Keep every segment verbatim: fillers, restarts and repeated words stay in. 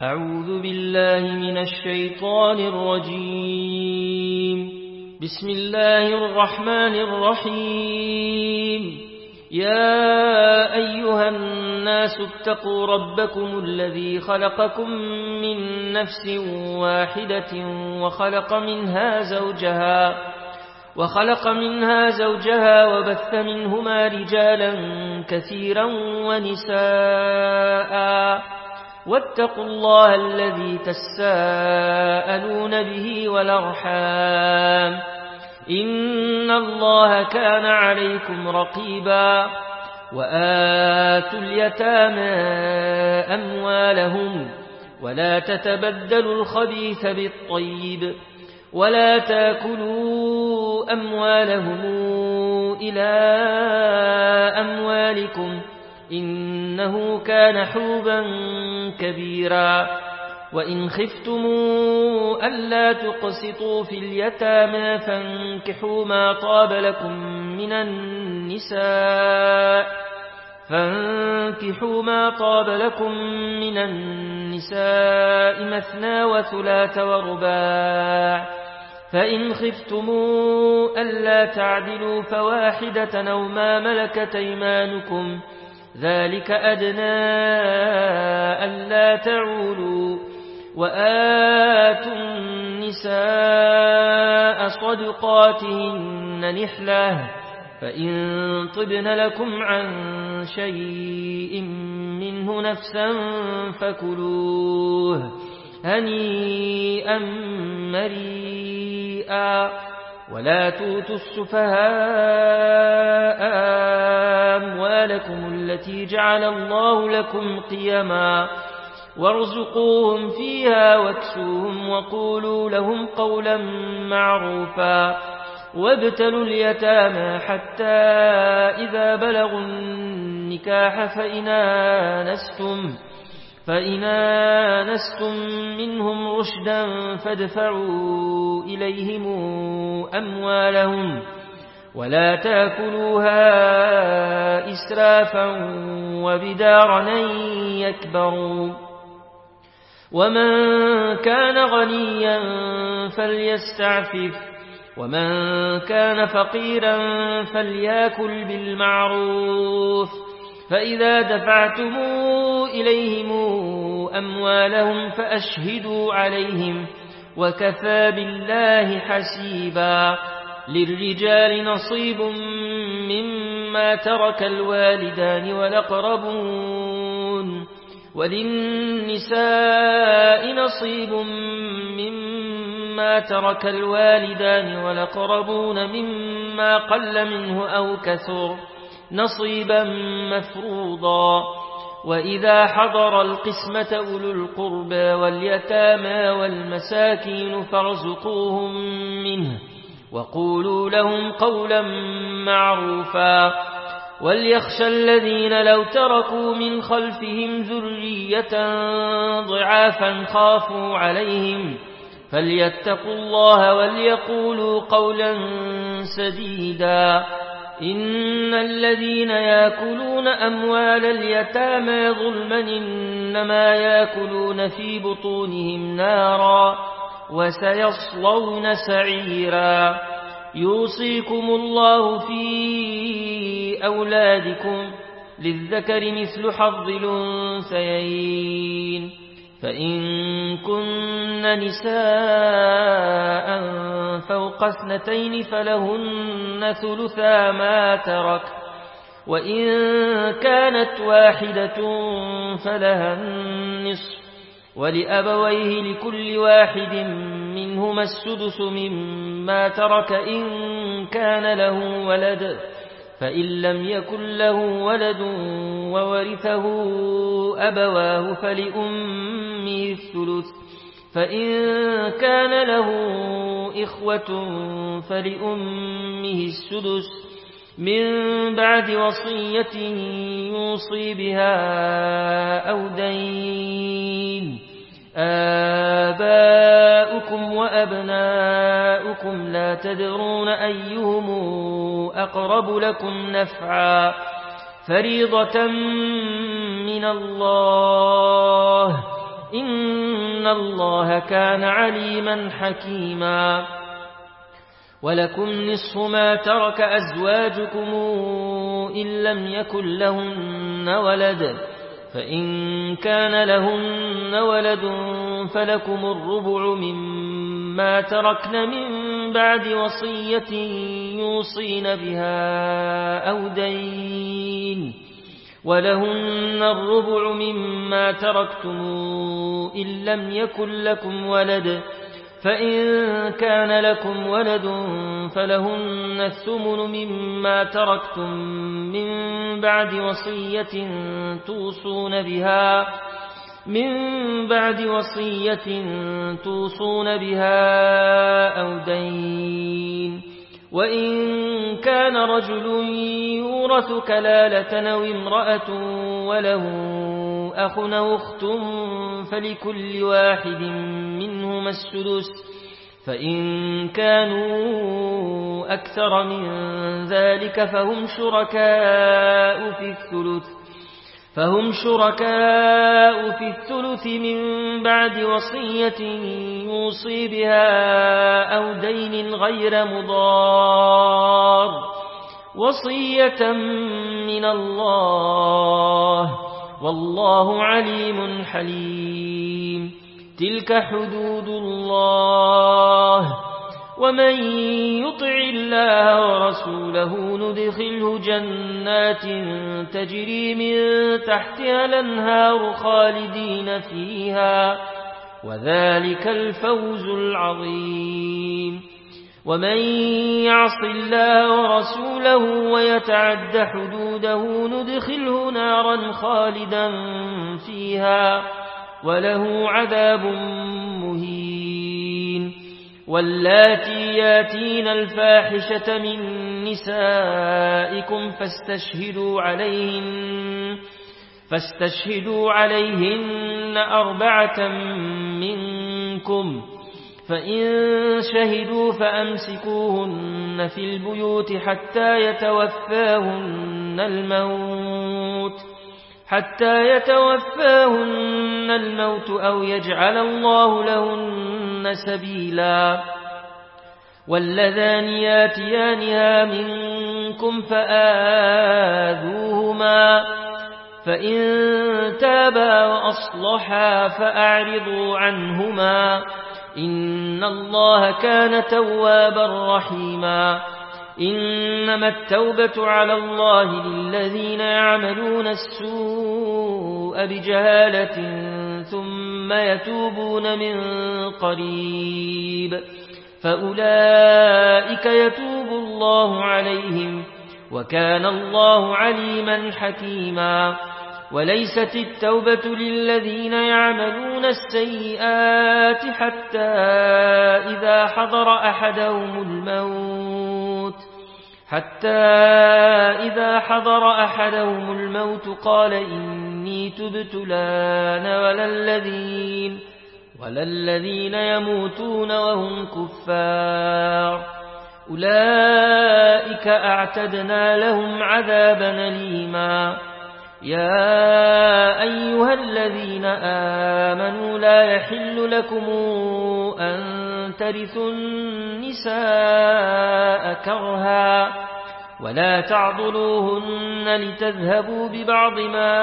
أعوذ بالله من الشيطان الرجيم. بسم الله الرحمن الرحيم. يا أيها الناس اتقوا ربكم الذي خلقكم من نفس واحدة وخلق منها زوجها وخلق منها زوجها وبث منهما رجالا كثيرا ونساء واتقوا الله الذي تساءلون به والأرحام إن الله كان عليكم رقيبا. وآتوا اليتامى أموالهم ولا تتبدلوا الخبيث بالطيب ولا تاكلوا أموالهم إلى أموالكم إنه كان حوبا كبيرا. وإن خفتموا ألا تقسطوا في اليتامى فانكحوا ما طاب لكم من النساء فانكحوا ما طاب لكم من النساء مثنى وثلاث ورباع. فإن خفتموا ألا تعدلوا فواحدة أو ما ملكت أيمانكم ذلك أدنى ألا تعولوا. وآتوا النساء صدقاتهن نحلة فإن طبن لكم عن شيء منه نفسا فكلوه هنيئا مريئا. ولا توتوا السفهاء أموالكم التي جعل الله لكم قيما وارزقوهم فيها واكسوهم وقولوا لهم قولا معروفا. وابتلوا اليتامى حتى إذا بلغوا النكاح فإن آنستم فإن آنستم منهم رشدا فادفعوا إليهم أموالهم ولا تأكلوها إسرافا وبدارا يكبروا. ومن كان غنيا فليستعفف ومن كان فقيرا فليأكل بالمعروف. فإذا دفعتم إليهم أموالهم فأشهدوا عليهم وكفى بالله حسيبا. للرجال نصيب مما ترك الوالدان والأقربون وللنساء نصيب مما ترك الوالدان والأقربون مما قل منه أو كثر نصيبا مفروضا. وإذا حضر القسمة أولو القربى واليتامى والمساكين فارزقوهم منه وقولوا لهم قولا معروفا. وليخشى الذين لو تركوا من خلفهم ذرية ضعافا خافوا عليهم فليتقوا الله وليقولوا قولا سديدا. إن الذين يأكلون أموال اليتامى ظلما إنما يأكلون في بطونهم نارا وسيصلون سعيرا. يوصيكم الله في أولادكم للذكر مثل حظ الأنثيين. فإن كن نساء فوق اثنتين فلهن ثلثا ما ترك وإن كانت واحدة فلها النصف ولأبويه لكل واحد منهما السدس مما ترك إن كان له ولد فإن لم يكن له ولد وورثه أبواه فلأمه الثلث فإن كان له إخوة فلأمه السدس من بعد وصية يوصي بها أو دين. آباؤكم وأبناؤكم لا تدرون أيهم أقرب لكم نفعا فريضة من الله إن إن الله كان عليما حكيما. ولكم نصف ما ترك أزواجكم إن لم يكن لهن ولد، فإن كان لهن ولد فلكم الربع مما تركن من بعد وصية يوصين بها أو دين، ولهن الربع مما تركتم إن لم يكن لكم ولد، فإن كان لكم ولد فلهن الثمن مما تركتم من بعد وصية توصون بها من بعد وصية توصون بها أو دين. وإن كان رجل يورث كلالة أو امرأة وله أخ أو أخت فلكل واحد منهما السدس، فإن كانوا أكثر من ذلك فهم شركاء في الثلث فهم شركاء في الثلث من بعد وصية يوصي بها أو دين غير مضار، وصية من الله، والله عليم حليم. تلك حدود الله، ومن يطع الله ورسوله ندخله جنات تجري من تحتها الأنهار خالدين فيها، وذلك الفوز العظيم. ومن يعص الله ورسوله ويتعد حدوده ندخله نارا خالدا فيها، وله عذاب مهين. واللاتي ياتين الفاحشة من نسائكم فاستشهدوا عليهن فاستشهدوا عليهن أربعة منكم، فإن شهدوا فأمسكوهن في البيوت حتى يتوفاهن الموت حتى يتوفاهن الموت أو يجعل الله لهن سبيلا. واللذان ياتيانها منكم فآذوهما، فإن تابا وأصلحا فأعرضوا عنهما، إن الله كان توابا رحيما. إنما التوبة على الله للذين يعملون السوء بجهالة ثم يتوبون من قريب فأولئك يتوب الله عليهم، وكان الله عليما حكيما. وليست التوبة للذين يعملون السيئات حتى إذا حضر أحدهم الموت حتى إذا حضر أحدهم الموت قال إني تبت الآن ولا الذين ولا الذين يموتون وهم كفار، أولئك أعتدنا لهم عذابا أليما. يا أيها الذين آمنوا لا يحل لكم أن ترثوا النساء كرها ولا تعضلوهن لتذهبوا ببعض ما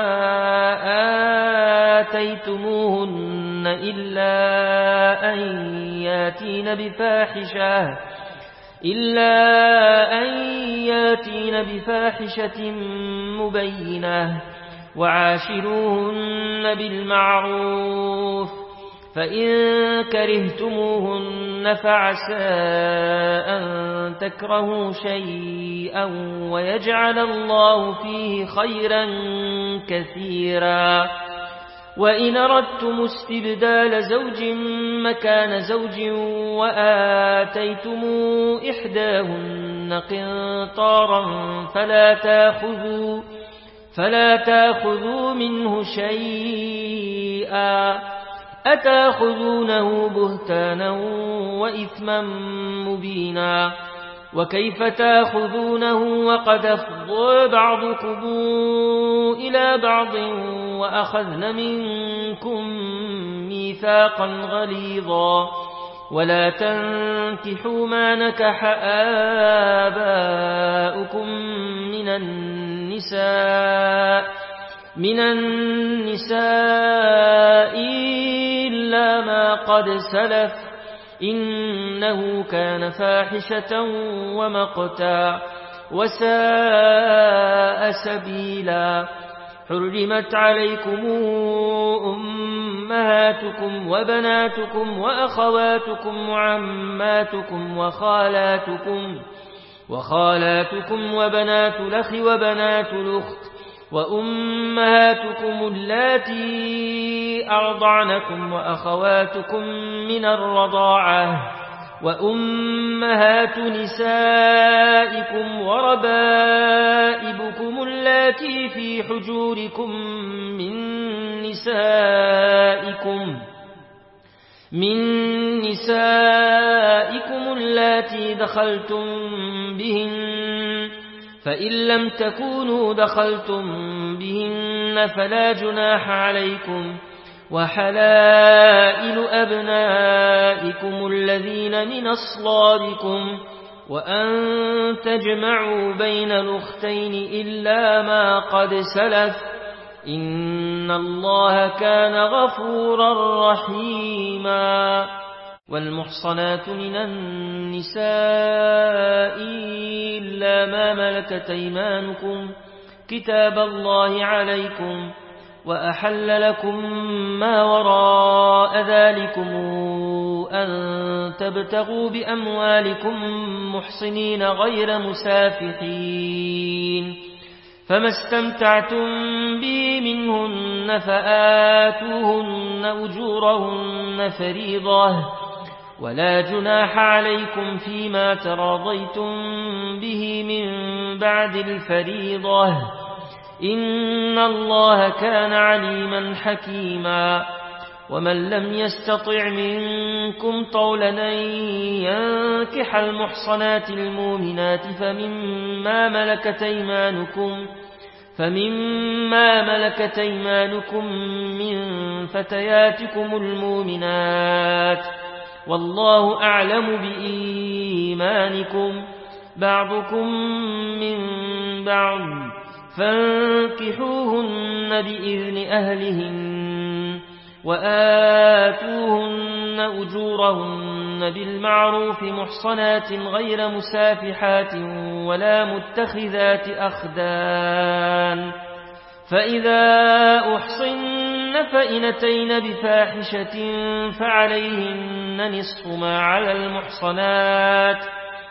آتيتموهن إلا أن ياتين بفاحشة إلا أن ياتين بفاحشة مبينة، وعاشروهن بالمعروف، فإن كرهتموهن فعسى أن تكرهوا شيئا ويجعل الله فيه خيرا كثيرا. وإن أردتم استبدال زوج مكان زوج وآتيتم إحداهن قنطارا فلا تأخذوا فلا تأخذوا منه شيئا، أتأخذونه بهتانا وإثما مبينا، وكيف تأخذونه وقد أفضى بعضكم إلى بعض وأخذن منكم ميثاقا غليظا ولا تنكحوا ما نكح آباؤكم من النساء من النساء إلا ما قد سلف إنه كان فاحشة ومقتا وساء سبيلا حرمت عليكم أمهاتكم وبناتكم وأخواتكم وعماتكم وخالاتكم وخالاتكم وبنات الأخ وبنات الأخت وأمهاتكم اللاتي أرضعنكم وأخواتكم من الرضاعة وأمهات نسائكم وربائبكم اللاتي في حجوركم من نسائكم من نسائكم اللاتي دخلتم بهن فإن لم تكونوا دخلتم بهن فلا جناح عليكم وحلائل أبنائكم الذين من أصلابكم وأن تجمعوا بين الأختين إلا ما قد سلف إن الله كان غفورا رحيما والمحصنات من النساء إلا ما ملكت أيمانكم كتاب الله عليكم وأحل لكم ما وراء ذلكم أن تبتغوا بأموالكم محصنين غير مسافحين فما استمتعتم به منهن فآتوهن أجورهن فريضة ولا جناح عليكم فيما تراضيتم به من بعد الفريضة إن الله كان عليما حكيما ومن لم يستطع منكم طولا أن ينكح المحصنات المؤمنات فمما ملكت أيمانكم فمما ملكت أيمانكم من فتياتكم المؤمنات والله أعلم بإيمانكم بعضكم من بعض فانكحوهن بإذن أهلهن وآتوهن أجورهن بالمعروف محصنات غير مسافحات ولا متخذات أخدان فإذا أحصن فإن أتين بفاحشة فعليهن نصف ما على المحصنات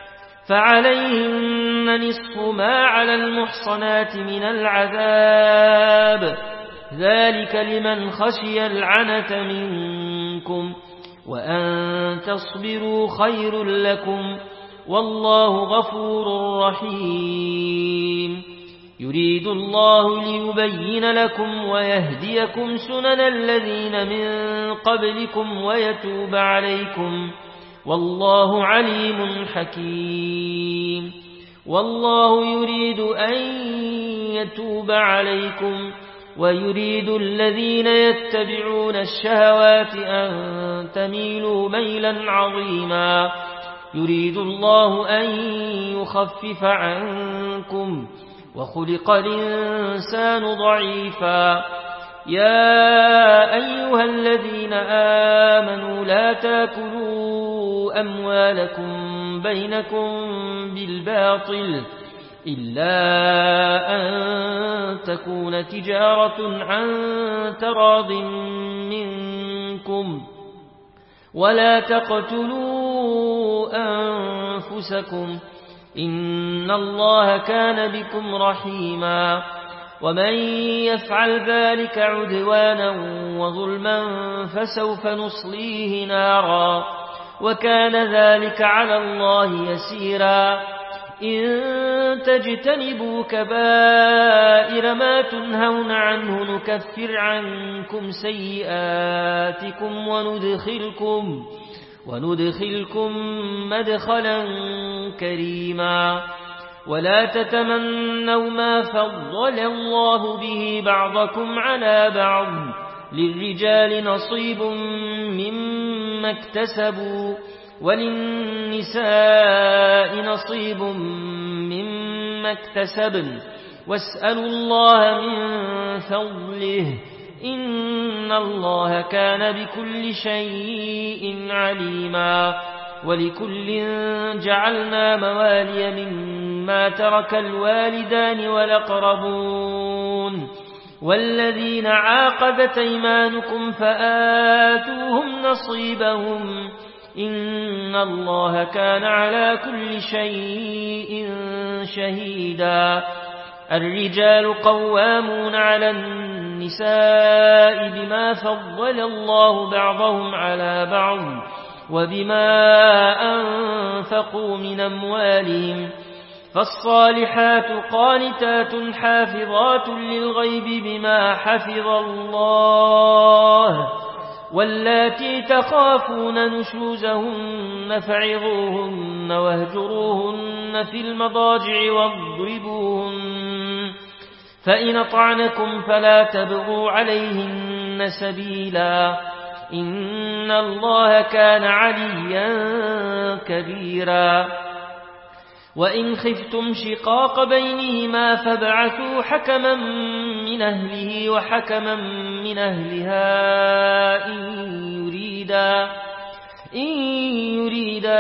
فعليهن نصف ما على المحصنات من العذاب ذلك لمن خشي العنة منكم وأن تصبروا خير لكم والله غفور رحيم يريد الله ليبين لكم ويهديكم سنن الذين من قبلكم ويتوب عليكم والله عليم حكيم والله يريد أن يتوب عليكم ويريد الذين يتبعون الشهوات أن تميلوا ميلا عظيما يريد الله أن يخفف عنكم وخلق الإنسان ضعيفا يا أيها الذين آمنوا لا تاكلوا أموالكم بينكم بالباطل إلا أن تكون تجارة عن تراض منكم ولا تقتلوا أنفسكم إن الله كان بكم رحيما ومن يفعل ذلك عدوانا وظلما فسوف نصليه نارا وكان ذلك على الله يسيرا إن تجتنبوا كبائر ما تنهون عنه نكفر عنكم سيئاتكم وندخلكم وندخلكم مدخلا كريما ولا تتمنوا ما فضل الله به بعضكم على بعض للرجال نصيب مما اكتسبوا وللنساء نصيب مما اكتسبن واسألوا الله من فضله إن الله كان بكل شيء عليما ولكل جعلنا موالي مما ترك الوالدان والأقربون والذين عاقبت أيمانكم فآتوهم نصيبهم إن الله كان على كل شيء شهيدا الرجال قوامون على النساء بما فضل الله بعضهم على بعض وبما أنفقوا من أموالهم فالصالحات قانتات حافظات للغيب بما حفظ الله واللاتي تخافون نشوزهن فعظوهن واهجروهن في المضاجع واضربوهن فإن أطعنكم فلا تبغوا عليهن سبيلا إن الله كان عليا كبيرا وإن خفتم شقاق بينهما فابعثوا حكما من أهله وحكما من أهلها إن يريدا, إن يريدا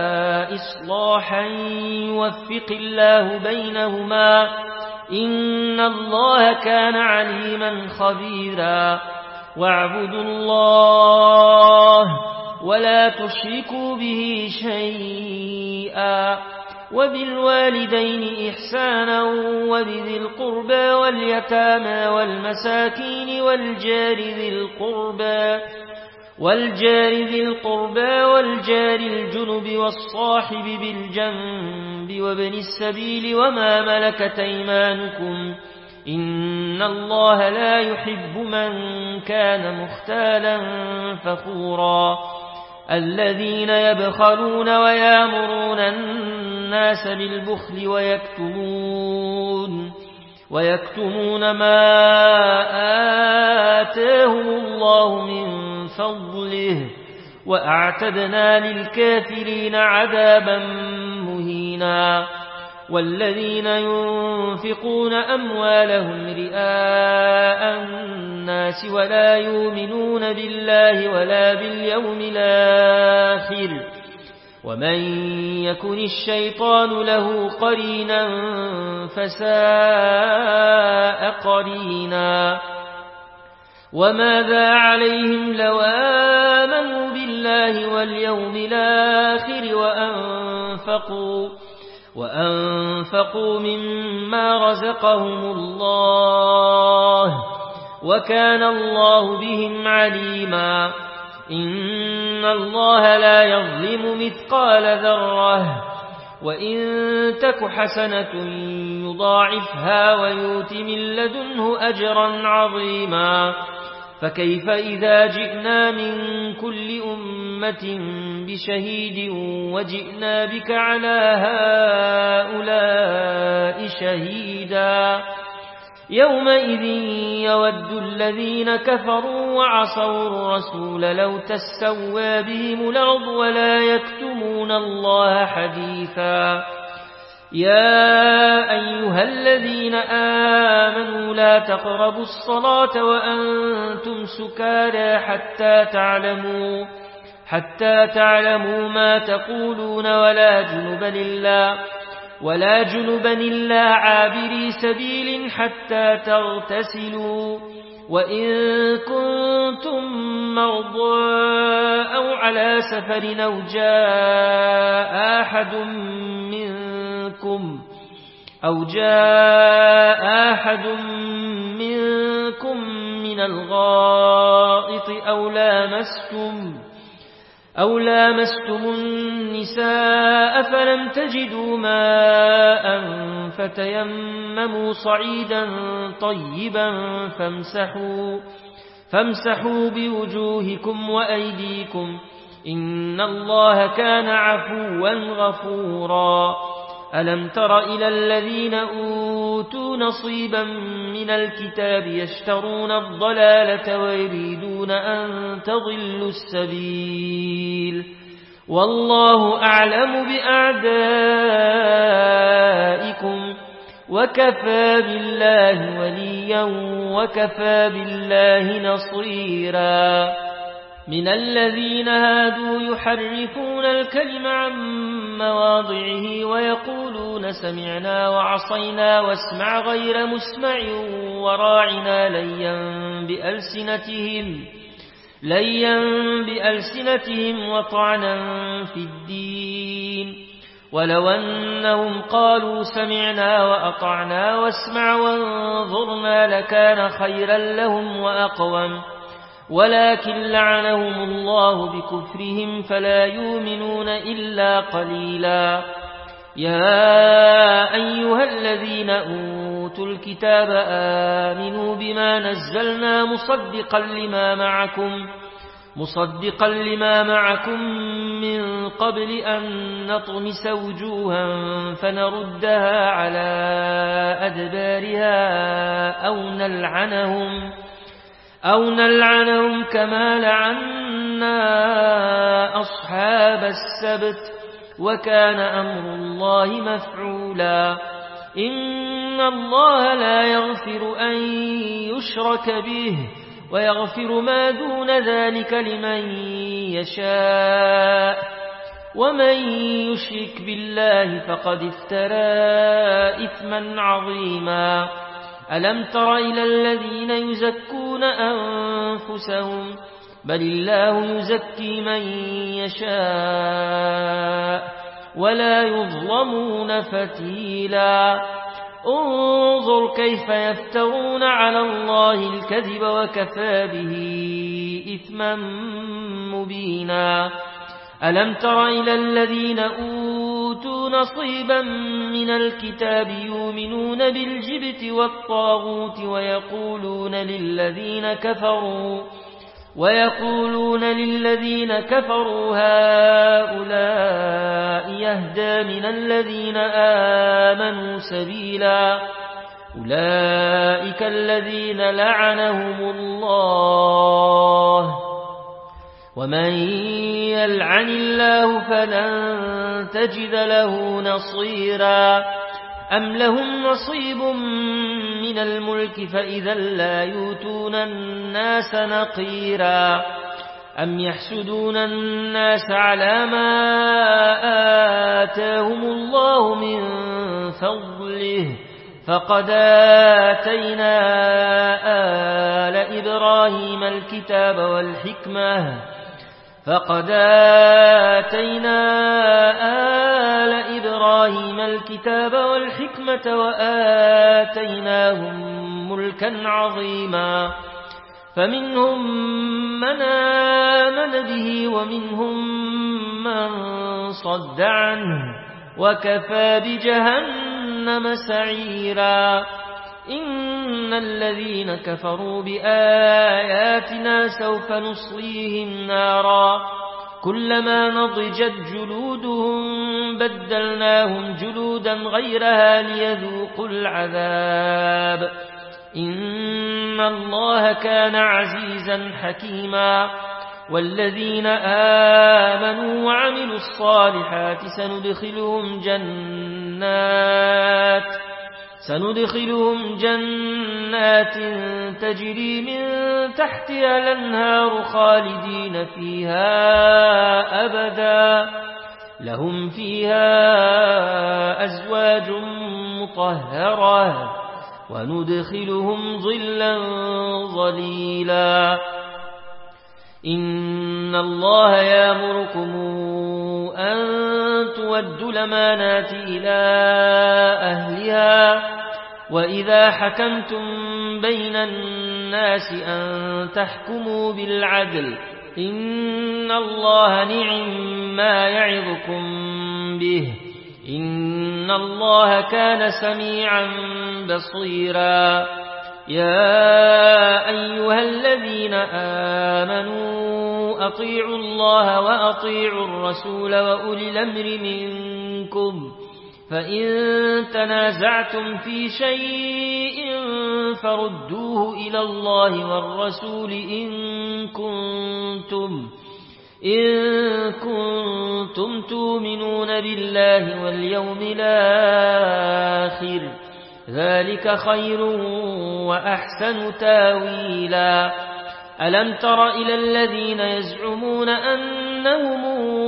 إصلاحا يوفق الله بينهما إن الله كان عليما خبيرا واعبدوا الله ولا تشركوا به شيئا وبالوالدين إحسانا وبذي القربى واليتامى والمساكين والجار ذي القربى والجار ذي القربى والجار الجنب والصاحب بالجنب وابن السبيل وما ملكت أيمانكم إن الله لا يحب من كان مختالا فخورا الذين يبخلون ويامرون الناس بالبخل ويكتمون ويكتمون ما آتاهم الله من فضله وأعتدنا للكافرين عذابا مهينا والذين ينفقون أموالهم رئاء الناس ولا يؤمنون بالله ولا باليوم الآخر ومن يكن الشيطان له قرينا فساء قرينا وماذا عليهم لو آمنوا بالله واليوم الآخر وأنفقوا وأنفقوا مما رزقهم الله وكان الله بهم عليما إن الله لا يظلم مثقال ذرة وإن تك حسنة يضاعفها ويؤت من لدنه أجرا عظيما فكيف إذا جئنا من كل أمة بشهيد وجئنا بك على هؤلاء شهيدا يومئذ يود الذين كفروا وعصوا الرسول لو تسوى بهم الأرض ولا يكتمون الله حديثا يا أيها الذين آمنوا لا تقربوا الصلاة وأنتم سكارى حتى تعلموا حتى تعلموا ما تقولون ولا جنبا إلا ولا جنبا إلا عابري سبيل حتى تغتسلوا وإن كنتم مرضى أو على سفر أو جاء أحد منكم أو جاء أحد منكم من الغائط أو لامستم أو لامستم النساء فلم تجدوا ماء فتيمموا صعيدا طيبا فامسحوا, فامسحوا بوجوهكم وأيديكم إن الله كان عفوا غفورا ألم تر إلى الذين أوتوا أوتوا نصيبا من الكتاب يشترون الضلالة ويريدون أن تضلوا السبيل والله أعلم بأعدائكم وكفى بالله وليا وكفى بالله نصيرا من الذين هادوا يحرفون الكلم عن مواضعه ويقولون سمعنا وعصينا واسمع غير مسمع وراعنا ليا بألسنتهم ليا بألسنتهم وطعنا في الدين ولو أنهم قالوا سمعنا وأطعنا واسمع وانظرنا لكان خيرا لهم وأقوم ولكن لعنهم الله بكفرهم فلا يؤمنون إلا قليلا يا أيها الذين أوتوا الكتاب آمنوا بما نزلنا مصدقا لما معكم مصدقا لما معكم من قبل أن نطمس وجوها فنردها على أدبارها أو نلعنهم أو نلعنهم كما لعنا أصحاب السبت وكان أمر الله مفعولا إن الله لا يغفر أن يشرك به ويغفر ما دون ذلك لمن يشاء ومن يشرك بالله فقد افترى إثما عظيما ألم تر إلى الذين يزكون أنفسهم بل الله يزكي من يشاء ولا يظلمون فتيلا انظر كيف يفترون على الله الكذب وكفى به إثما مبينا ألم تر إلى الذين أوتوا نصيبا من الكتاب يؤمنون بالجبت والطاغوت ويقولون للذين كفروا ويقولون للذين كفروا هؤلاء يهدى من الذين آمنوا سبيلا أولئك الذين لعنهم الله ومن يلعن الله فلن تجد له نصيرا أم لهم نصيب من الملك فإذا لا يؤتون الناس نقيرا أم يحسدون الناس على ما آتاهم الله من فضله فقد آتينا آل إبراهيم الكتاب والحكمة فقد آتينا آل إبراهيم الكتاب والحكمة وآتيناهم ملكا عظيما فمنهم من آمن به ومنهم من صد عنه وكفى بجهنم سعيرا إن الذين كفروا بآياتنا سوف نصليهم نارا كلما نضجت جلودهم بدلناهم جلودا غيرها ليذوقوا العذاب إن الله كان عزيزا حكيما والذين آمنوا وعملوا الصالحات سندخلهم جنات سندخلهم جنات تجري من تحتها الأنهار خالدين فيها أبدا لهم فيها أزواج مطهرة وندخلهم ظلا ظليلا إن الله يأمركم أن تودوا الأمانات إلى أهلها وإذا حكمتم بين الناس أن تحكموا بالعدل إن الله نعم ما يعظكم به إن الله كان سميعا بصيرا يا أيها الذين آمنوا أطيعوا الله وأطيعوا الرسول وأولي الأمر منكم فإن تنازعتم في شيء فردوه إلى الله والرسول إن كنتم إن كنتم تؤمنون بالله واليوم الآخر ذلك خير وأحسن تاويلا. ألم تر إلى الذين يزعمون أنهم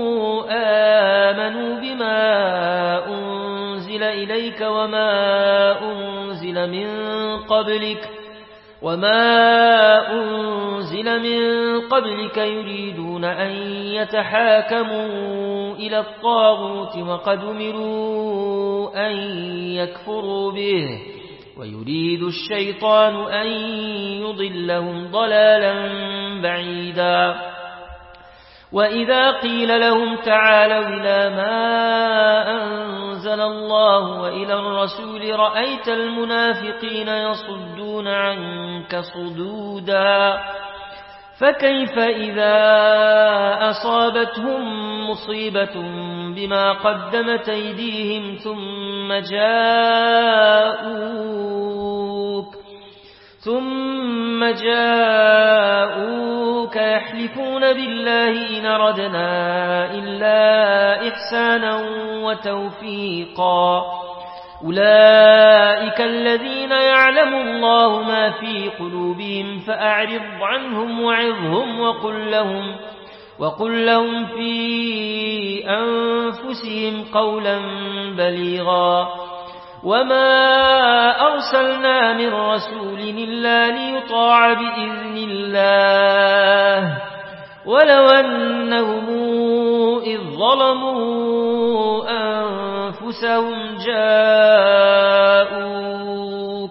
آمنوا بما أنزل إليك وما أنزل من قبلك وما أنزل من قبلك يريدون أن يتحاكموا إلى الطاغوت وقد أمروا أن يكفروا به ويريد الشيطان أن يضلهم ضلالا بعيدا. وإذا قيل لهم تعالوا إلى ما أنزل الله وإلى الرسول رأيت المنافقين يصدون عنك صدودا. فكيف إذا أصابتهم مصيبة بما قدمت أيديهم ثم جاءوك ثم جاءوك يحلفون بالله إن أردنا إلا إحسانا وتوفيقا أولئك الذين يعلم الله ما في قلوبهم فأعرض عنهم وعظهم وقل لهم, وقل لهم في أنفسهم قولا بليغا. وما أرسلنا من رسول إلا ليطاع بإذن الله ولو أنهم إذ ظلموا أنفسهم جاءوك,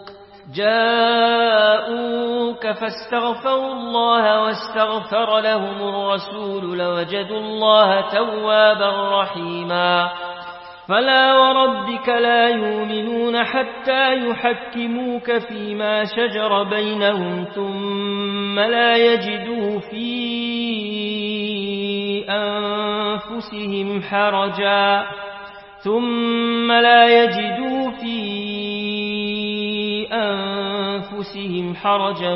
جاءوك فاستغفروا الله واستغفر لهم الرسول لوجدوا الله توابا رحيما. فلا وربك لا يؤمنون حتى يحكموك فيما شجر بينهم ثم لا يجدوا في أنفسهم حرجا ثم لا يجدوا في أنفسهم حرجا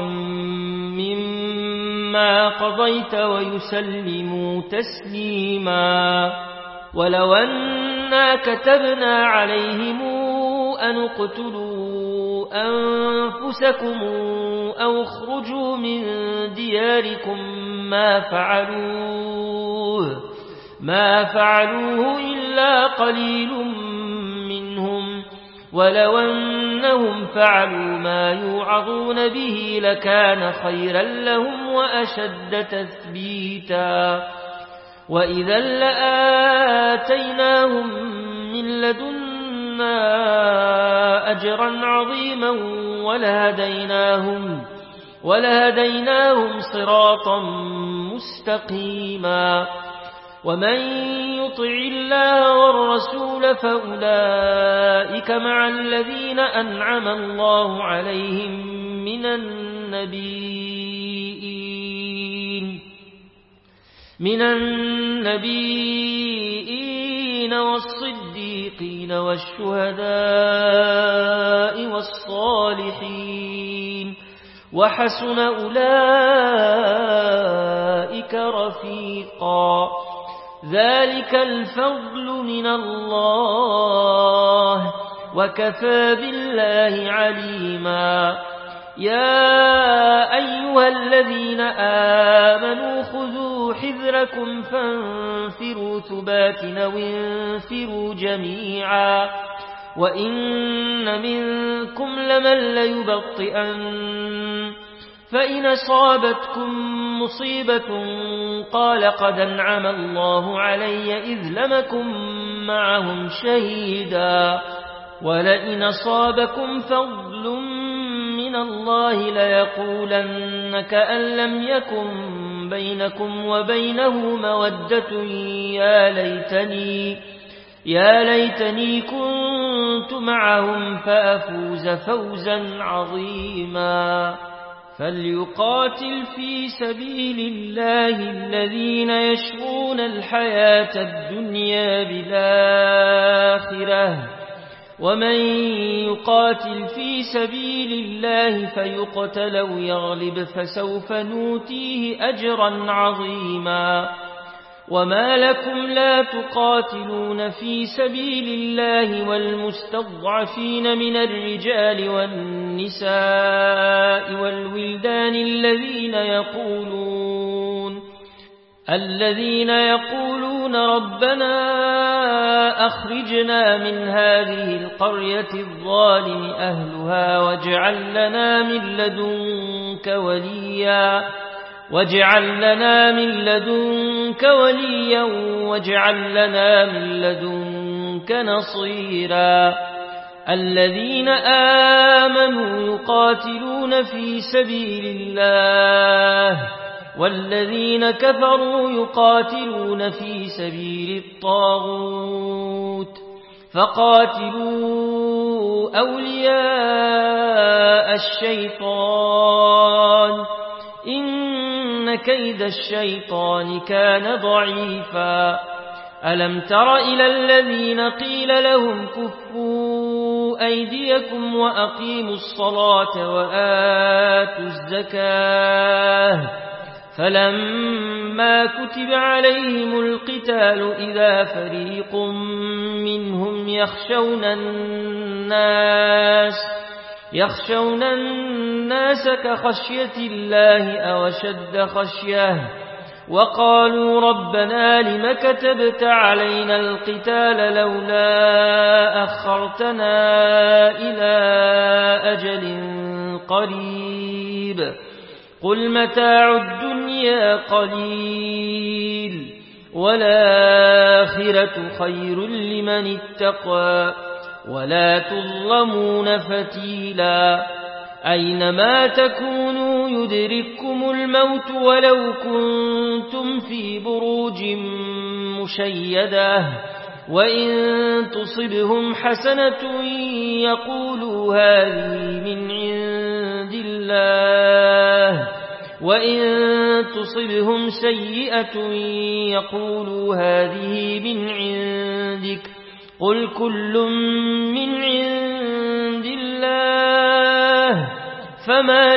مما قضيت ويسلموا تسليما. ولو أنا كتبنا عليهم أن اقتلوا أنفسكم أو اخرجوا من دياركم ما فعلوه ما فعلوه إلا قليل منهم ولو أنهم فعلوا ما يوعظون به لكان خيرا لهم وأشد تثبيتا. وإذا لآتيناهم من لدنا أجرا عظيما ولهديناهم, ولهديناهم صراطا مستقيما. ومن يطع الله والرسول فأولئك مع الذين أنعم الله عليهم من النبيين من النبيين والصديقين والشهداء والصالحين وحسن أولئك رفيقا. ذلك الفضل من الله وكفى بالله عليما. يا أيها الذين آمنوا خذوا حذركم فانفروا ثبات أو انفروا جميعا وإن منكم لمن ليبطئن فإن أصابتكم مصيبة قال قد أنعم الله علي إذ لمكم معهم شهيدا ولئن أصابكم فضل من الله ليقولن كأن لم يكن بينكم وبينه مودة يا ليتني يا ليتني كنت معهم فأفوز فوزا عظيما. فليقاتل في سبيل الله الذين يشرون الحياة الدنيا بالآخرة ومن يقاتل في سبيل الله فيقتل أو يغلب فسوف نؤتيه أجرا عظيما وما لكم لا تقاتلون في سبيل الله والمستضعفين من الرجال والنساء والولدان الذين يقولون الذين يقولون ربنا أخرجنا من هذه القرية الظالم أهلها واجعل لنا من لدنك وليا واجعل لنا من لدنك وليا واجعل لنا من لدنك نصيرا الذين آمنوا يقاتلون في سبيل الله والذين كفروا يقاتلون في سبيل الطاغوت فقاتلوا أولياء الشيطان إن كيد الشيطان كان ضعيفا ألم تر إلى الذين قيل لهم كفوا أيديكم وأقيموا الصلاة وآتوا الزكاة فلما كتب عليهم القتال إذا فريق منهم يخشون الناس يخشون الناس كخشية الله أو شد خشية وقالوا ربنا لم كتبت علينا القتال لولا أخرتنا إلى أجل قريب قل متاع الدنيا قليل والآخرة خير لمن اتقى ولا تظلمون فتيلا أينما تكونوا يدرككم الموت ولو كنتم في بروج مشيدة وإن تصبهم حسنة يقولوا هذه من عند الله وإن تصبهم سيئة يقولوا هذه من عندك قل كل من عند الله فما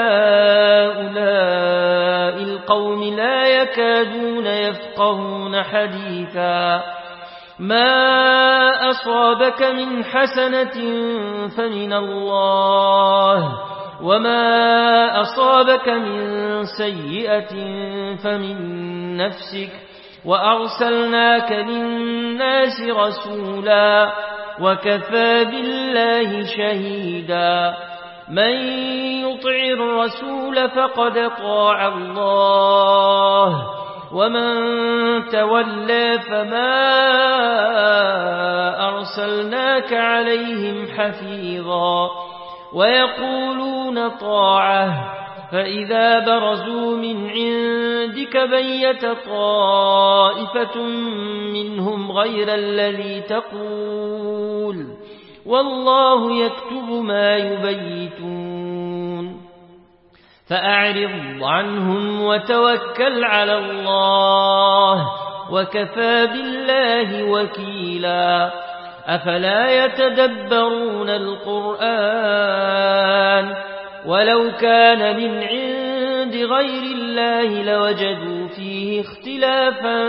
لهؤلاء القوم لا يكادون يفقهون حديثا ما أصابك من حسنة فمن الله وما أصابك من سيئة فمن نفسك وأرسلناك للناس رسولا وكفى بالله شهيدا من يطع الرسول فقد طاع الله ومن تولى فما أرسلناك عليهم حفيظا ويقولون طاعة فإذا برزوا من عندك بيت طائفة منهم غير الذي تقول والله يكتب ما يبيتون فأعرض عنهم وتوكل على الله وكفى بالله وكيلا أفلا يتدبرون القرآن ولو كان من عند غير الله لوجدوا فيه اختلافا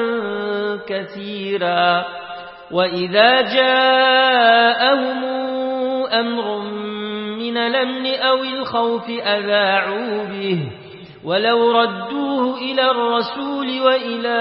كثيرا وإذا جاءهم أمر من الأمن أو الخوف أذاعوا به ولو ردوه إلى الرسول وإلى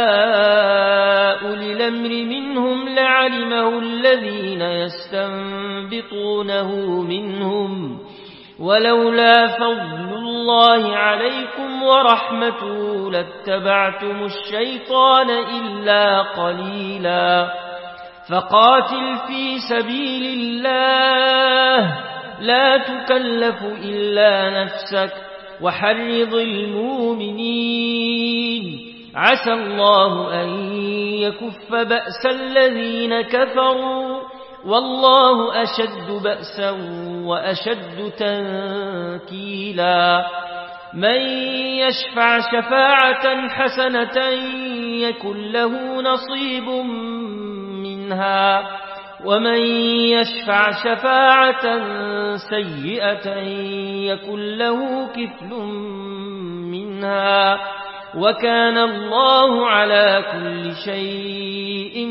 أولي الأمر منهم لعلمه الذين يستنبطونه منهم ولولا فضل الله عليكم ورحمته لاتبعتم الشيطان إلا قليلا فقاتل في سبيل الله لا تكلف إلا نفسك وحرض المؤمنين عسى الله أن يكف بأس الذين كفروا والله أشد بأسا وأشد تنكيلا من يشفع شفاعة حسنة يكن له نصيب منها ومن يشفع شفاعة سيئة يكن له كفل منها وكان الله على كل شيء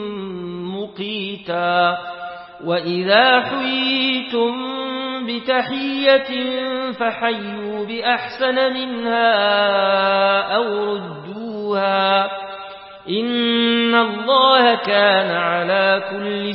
مقيتا. وإذا حييتم بتحية فحيوا بأحسن منها أو ردوها إن الله كان على كل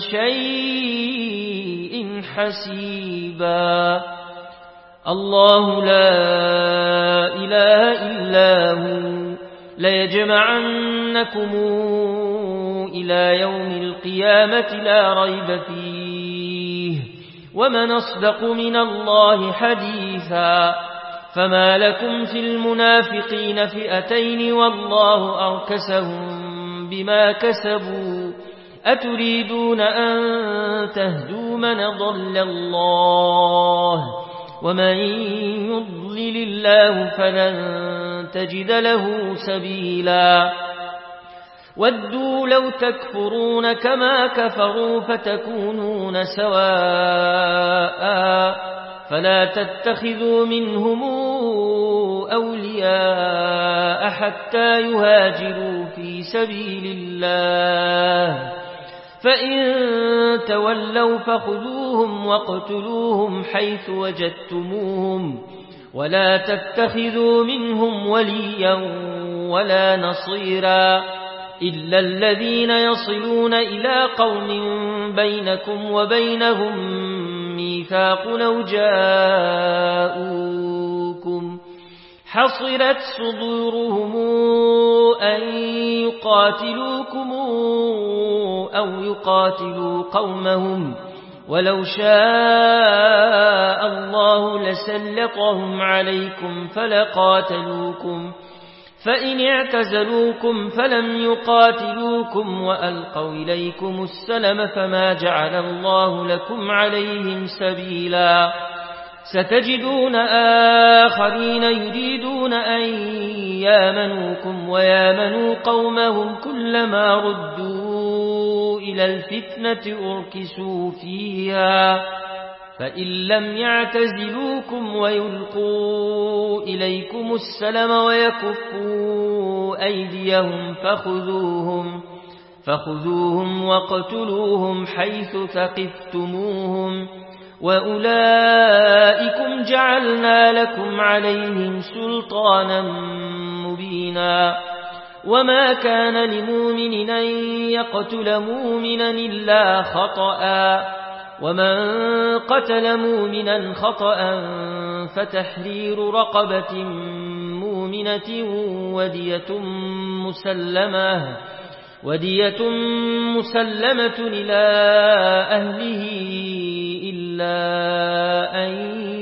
شيء حسيبا. الله لا إله إلا هو ليجمعنكم إلى يوم القيامة لا ريب فيه ومن أصدق من الله حديثا. فما لكم في المنافقين فئتين والله أركسهم بما كسبوا أتريدون أن تهدوا من ضل الله ومن يضلل الله فلن تجد له سبيلا. ودوا لو تكفرون كما كفروا فتكونون سواء فلا تتخذوا منهم أولياء حتى يهاجروا في سبيل الله فإن تولوا فخذوهم واقتلوهم حيث وجدتموهم ولا تتخذوا منهم وليا ولا نصيرا إلا الذين يصلون إلى قوم بينكم وبينهم ميثاق لو جاءوكم حصرت صدورهم أن يقاتلوكم أو يقاتلوا قومهم ولو شاء الله لسلطهم عليكم فلقاتلوكم فإن اعتزلوكم فلم يقاتلوكم وألقوا إليكم السلم فما جعل الله لكم عليهم سبيلا. ستجدون آخرين يريدون أن يامنوكم ويامنوا قومهم كلما ردوا إلى الفتنة أركسوا فيها فإن لم يعتزلوكم ويلقوا إليكم السلم ويكفوا أيديهم فخذوهم, فخذوهم واقتلوهم حيث ثقفتموهم وأولئكم جعلنا لكم عليهم سلطانا مبينا. وما كان لمؤمن أن يقتل مؤمنا إلا خطأ ومن قتل مؤمنا خطأ فتحرير رقبة مؤمنة ودية مسلمة ودية مسلمة إلى أهله إلا أن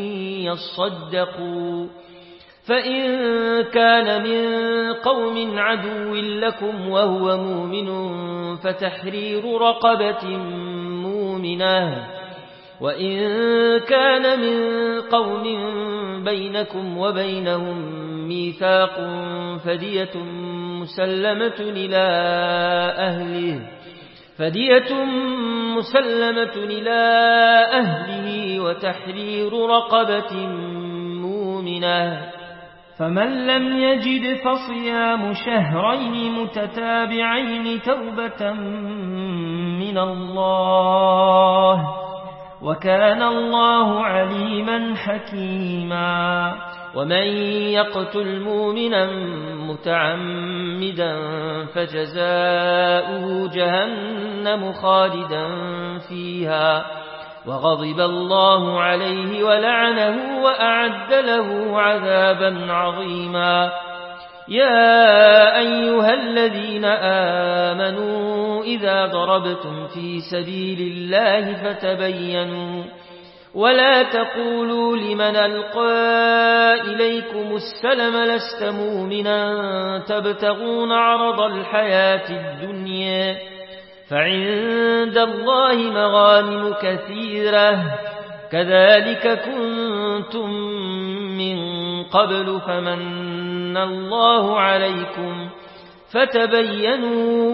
يصدقوا فإن كان من قوم عدو لكم وهو مؤمن فتحرير رقبة مؤمنة وإن كان من قوم بينكم وبينهم ميثاق فدية مسلمة إلى أهله فدية مسلمة إلى أهله وتحرير رقبة مؤمنة. فمن لم يجد فصيام شهرين متتابعين توبة من الله وكان الله عليما حكيما. ومن يقتل مؤمنا متعمدا فجزاؤه جهنم خالدا فيها وغضب الله عليه ولعنه وأعد له عذابا عظيما. يا أيها الذين آمنوا إذا ضربتم في سبيل الله فتبينوا ولا تقولوا لمن ألقى إليكم السلم لست مؤمنا تبتغون عرض الحياة الدنيا فعند الله مغانم كثيرة كذلك كنتم من قبل فمن الله عليكم فتبينوا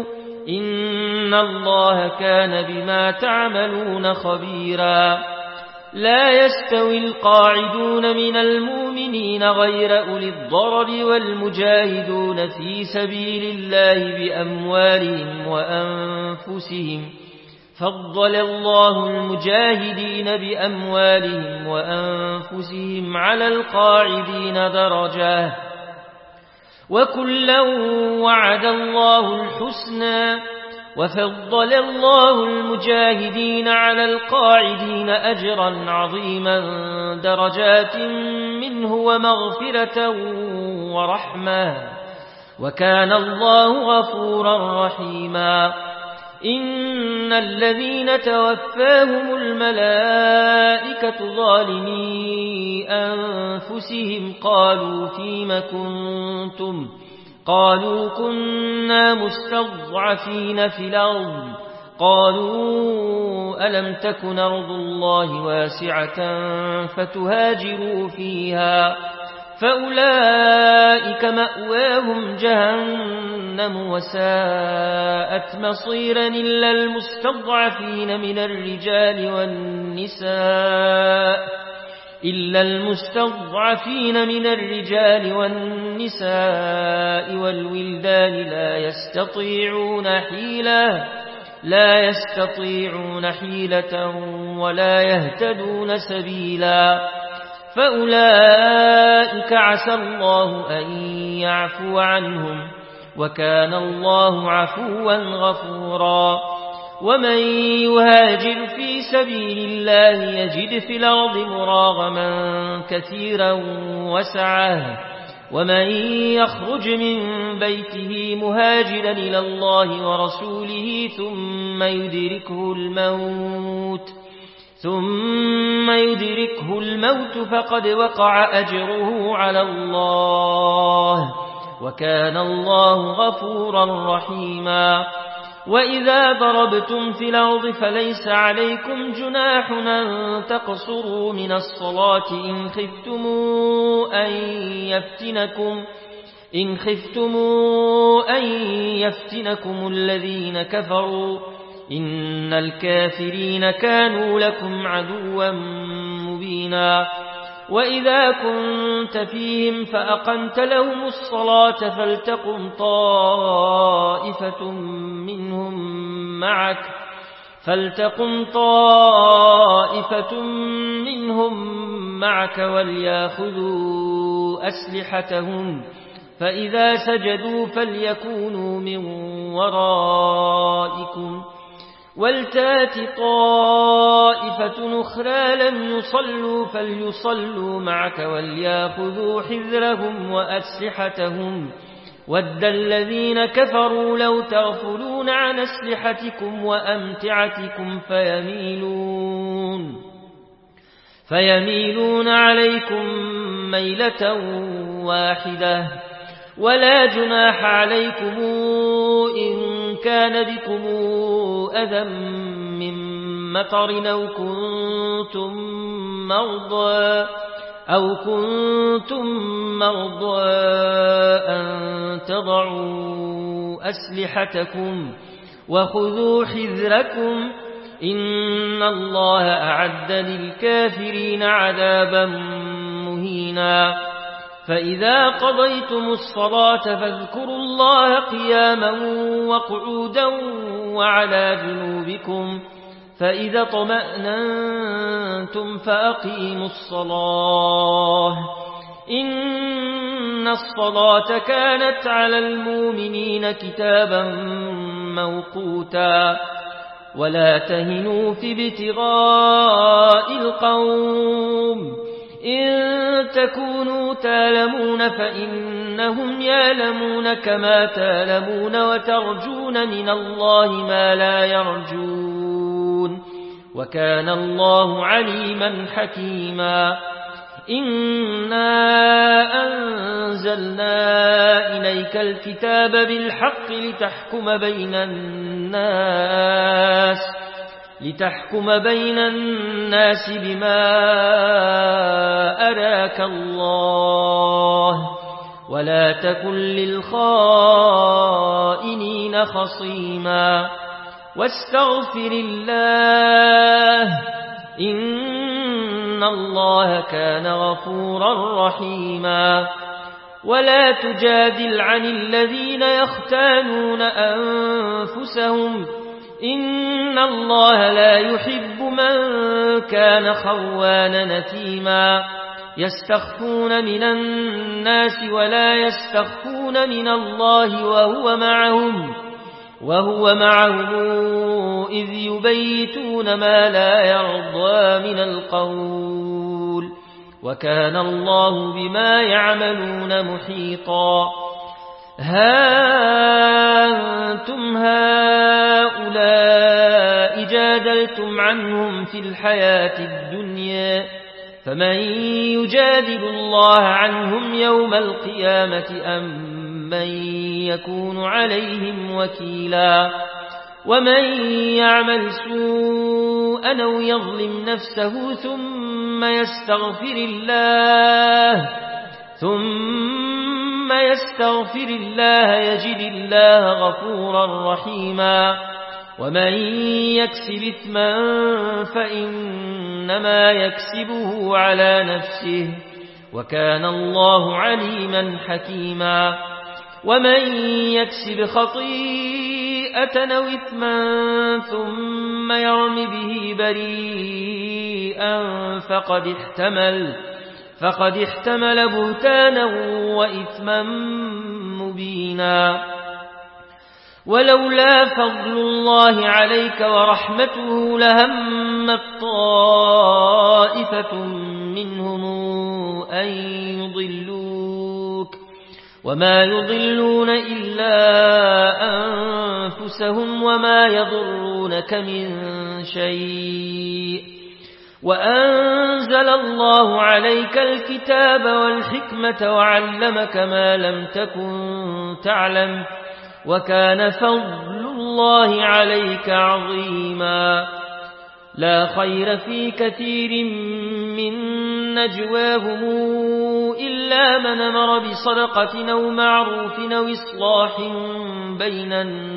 إن الله كان بما تعملون خبيرا لا يستوي القاعدون من المؤمنين غير أولي الضرر والمجاهدون في سبيل الله بأموالهم وأنفسهم فضل الله المجاهدين بأموالهم وأنفسهم على القاعدين درجات وكلا وعد الله الحسنى وفضل الله المجاهدين على القاعدين أجرا عظيما درجات منه ومغفرة ورحمة وكان الله غفورا رحيما إن الذين توفاهم الملائكة ظالمي أنفسهم قالوا فيم كنتم قالوا كنا مستضعفين في الأرض قالوا ألم تكن أرض الله واسعة فتهاجروا فيها فأولئك مأواهم جهنم وساءت مصيرا إلا المستضعفين من الرجال والنساء إلا المستضعفين من الرجال والنساء والولدان لا يستطيعون حيلة لا يستطيعون حيلة ولا يهتدون سبيلا فأولئك عسى الله أن يعفو عنهم وكان الله عفوا غفورا ومن يهاجر في سبيل الله يجد في الأرض مراغما كثيرا وسعة ومن يخرج من بيته مهاجرا إلى الله ورسوله ثم يدركه الموت ثم يدركه الموت فقد وقع أجره على الله وكان الله غفورا رحيما وإذا ضربتم في الأرض فليس عليكم جناح أن تقصروا من الصلاة إن خفتم أن يفتنكم إن خفتم أن يفتنكم الذين كفروا إن الكافرين كانوا لكم عدوا مبينا وإذا كنت فيهم فأقمت لهم الصلاة فلتقم طائفة منهم معك فلتقم طائفة منهم معك وليأخذوا أسلحتهم فإذا سجدوا فليكونوا من ورائكم ولتات طائفة أخرى لم يصلوا فليصلوا معك وليأخذوا حذرهم وأسلحتهم ود الذين كفروا لو تغفلون عن أسلحتكم وأمتعتكم فيميلون فيميلون عليكم ميلة واحدة ولا جناح عليكم إن كان بكم أذى من مطر أو كنتم مرضى أو كنتم مرضى أن تضعوا أسلحتكم وخذوا حذركم إن الله أعد للكافرين عذابا مهينا فإذا قضيتم الصلاة فاذكروا الله قياما وقعودا وعلى جنوبكم فإذا طمأننتم فأقيموا الصلاة إن الصلاة كانت على المؤمنين كتابا موقوتا ولا تهنوا في ابتغاء القوم إن تكونوا تالمون فإنهم يالمون كما تالمون وترجون من الله ما لا يرجون وكان الله عليما حكيما إنا أنزلنا إليك الكتاب بالحق لتحكم بين الناس لتحكم بين الناس بما أراك الله ولا تكن للخائنين للمتقين خصيما واستغفر الله إن الله كان غفورا رحيما ولا تجادل عن الذين يختانون أنفسهم إن الله لا يحب من كان خوانا نثيما يستخفون من الناس ولا يستخفون من الله وهو معهم وهو معهم إذ يبيتون ما لا يرضى من القول وكان الله بما يعملون محيطا ها أنتم هؤلاء جادلتم عنهم في الحياة الدنيا فمن يجادل الله عنهم يوم القيامة أم من يكون عليهم وكيلا ومن يعمل سوءا أو يظلم نفسه ثم يستغفر الله ثم يستغفر الله يجد الله غفورا رحيما ومن يكسب إثما فإنما يكسبه على نفسه وكان الله عليما حكيما ومن يكسب خطيئة أو إثما ثم يرم به بريئا فقد احتمل فقد احتمل بهتانا وإثما مبينا ولولا فضل الله عليك ورحمته لهمت طائفة منهم أن يضلوك وما يضلون إلا أنفسهم وما يضرونك من شيء وأنزل الله عليك الكتاب والحكمة وعلمك ما لم تكن تعلم وكان فضل الله عليك عظيما لا خير في كثير من نجواهم إلا من أمر بصدقة أو معروف أو إصلاح بين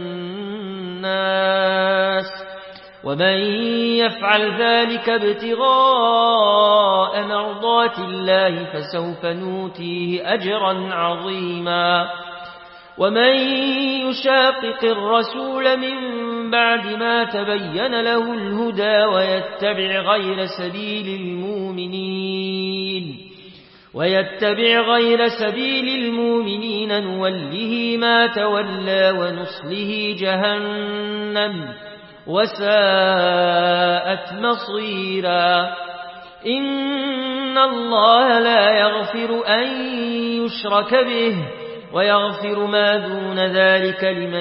الناس ومن يفعل ذلك ابتغاء مرضات الله فسوف نوتيه أجرا عظيما ومن يشاقق الرسول من بعد ما تبين له الهدى ويتبع غير سبيل المؤمنين ويتبع غير سبيل المؤمنين نوله ما تولى ونصله جهنم وساءت مصيرا إن الله لا يغفر أن يشرك به ويغفر ما دون ذلك لمن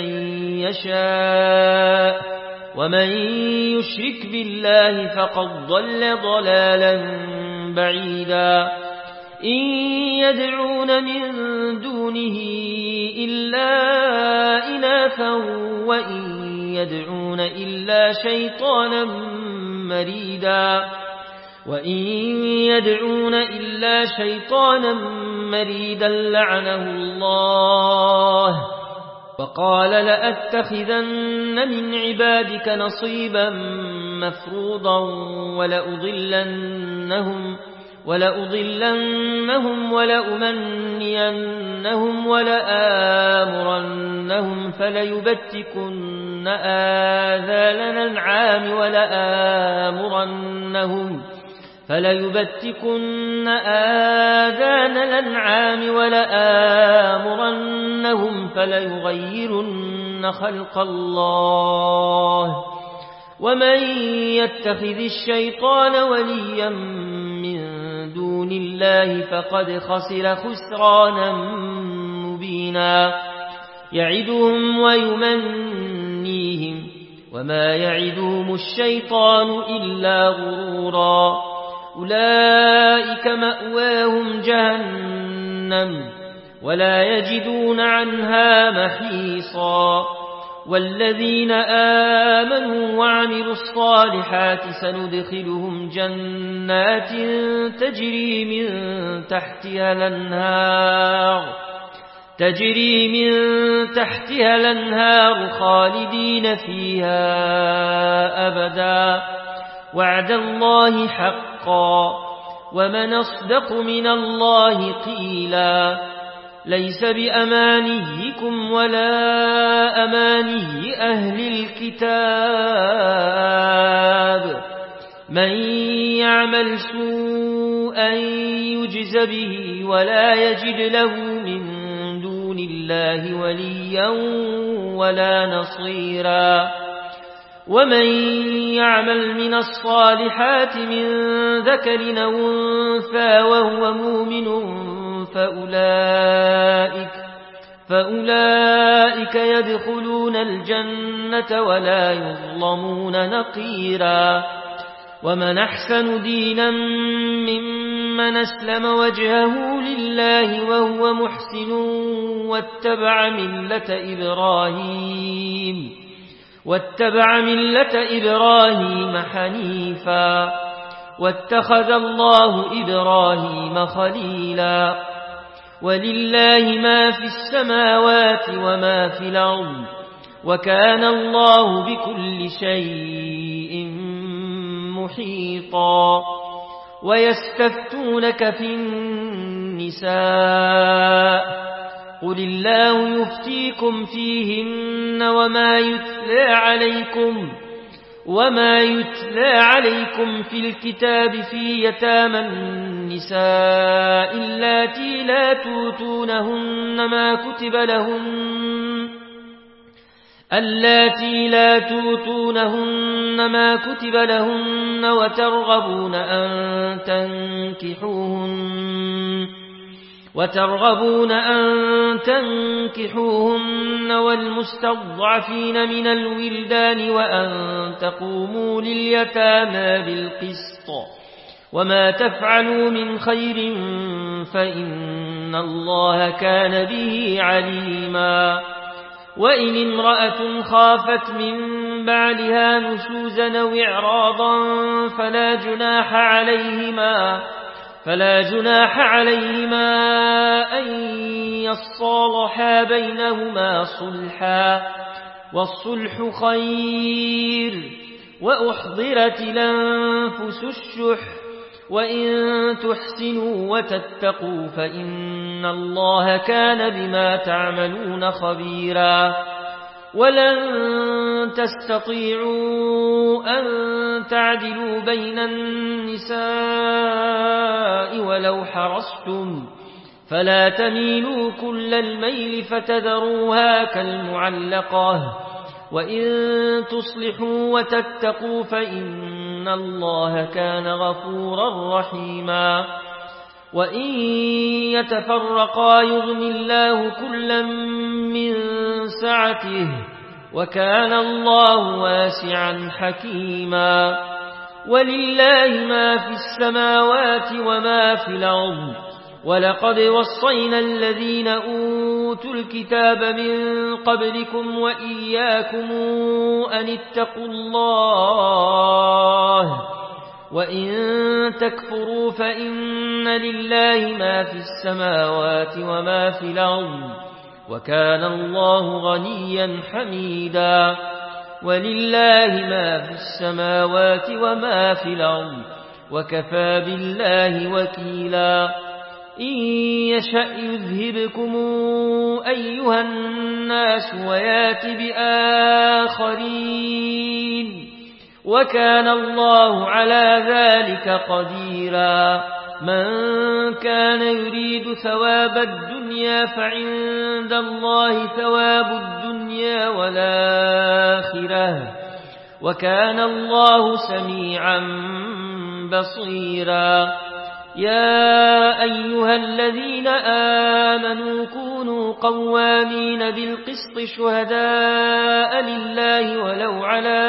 يشاء ومن يشرك بالله فقد ضل ضلالا بعيدا إن يدعون من دونه إلا إناثا وإن يدعون إلا شيطانا مريدا وإن يدعون إلا شيطانا مريدا لعنه الله وقال لأتخذن من عبادك نصيبا مفروضا ولأضلنهم ولأضلنهم ولأمنينهم ولآمرنهم فليبتكن آذان الأنعام ولآمرنهم فليبتكن آذان الأنعام ولآمرنهم فليغيرن خلق الله ومن يتخذ الشيطان وليا من دون الله فقد خسر خسرانا مبينا يعدهم ويمنيهم وما يعدهم الشيطان إلا غرورا أولئك مأواهم جهنم ولا يجدون عنها محيصا والذين آمنوا وعملوا الصالحات سندخلهم جنات تجري من تحتها الأنهار تجري من تحتها الأنهار خالدين فيها أبدا وعد الله حقا ومن أصدق من الله قيلا ليس بأمانيكم ولا أماني أهل الكتاب من يعمل سوءا يجز به ولا يجد له من دون الله وليا ولا نصيرا ومن يعمل من الصالحات من ذكر أو أنثى وهو مؤمن فأولئك, فأولئك يدخلون الجنة ولا يظلمون نقيرا ومن أحسن دينا ممن أسلم وجهه لله وهو محسن واتبع ملة إبراهيم واتبع ملة إبراهيم حنيفا واتخذ الله إبراهيم خليلا ولله ما في السماوات وما في الأرض وكان الله بكل شيء محيطا ويستفتونك في النساء قل الله يفتيكم فيهن وما يتلى عليكم وما يتلى عليكم في الكتاب في يتامى النساء اللاتي لا توتونهن ما كتب لهن اللاتي لا توتونهن ما كتب لهن وترغبون أن تنكحوهن وترغبون أن تنكحوهن والمستضعفين من الولدان وأن تقوموا لليتامى بالقسط وما تفعلوا من خير فإن الله كان به عليما وإن امرأة خافت من بعلها نشوزا أو إعراضا فلا جناح عليهما فلا جناح عليهما أن يصالحا بينهما صلحا والصلح خير وأحضرت الأنفس الشح وإن تحسنوا وتتقوا فإن الله كان بما تعملون خبيرا ولن تستطيعوا أن تعدلوا بين النساء ولو حرصتم فلا تميلوا كل الميل فتذروها كالمعلقة وإن تصلحوا وتتقوا فإن الله كان غفورا رحيما وإن يتفرقا يغن الله كلا من سعته وكان الله واسعا حكيما ولله ما في السماوات وما في الأرض ولقد وصينا الذين أوتوا الكتاب من قبلكم وإياكم أن اتقوا الله وإن تكفروا فإن لله ما في السماوات وما في الأرض وكان الله غنيا حميدا ولله ما في السماوات وما في الأرض وكفى بالله وكيلا إن يشأ يذهبكم أيها الناس ويات بآخرين وكان الله على ذلك قديرا من كان يريد ثواب الدنيا فعند الله ثواب الدنيا والآخرة وكان الله سميعا بصيرا يا أيها الذين آمنوا كونوا قوامين بالقسط شهداء لله ولو على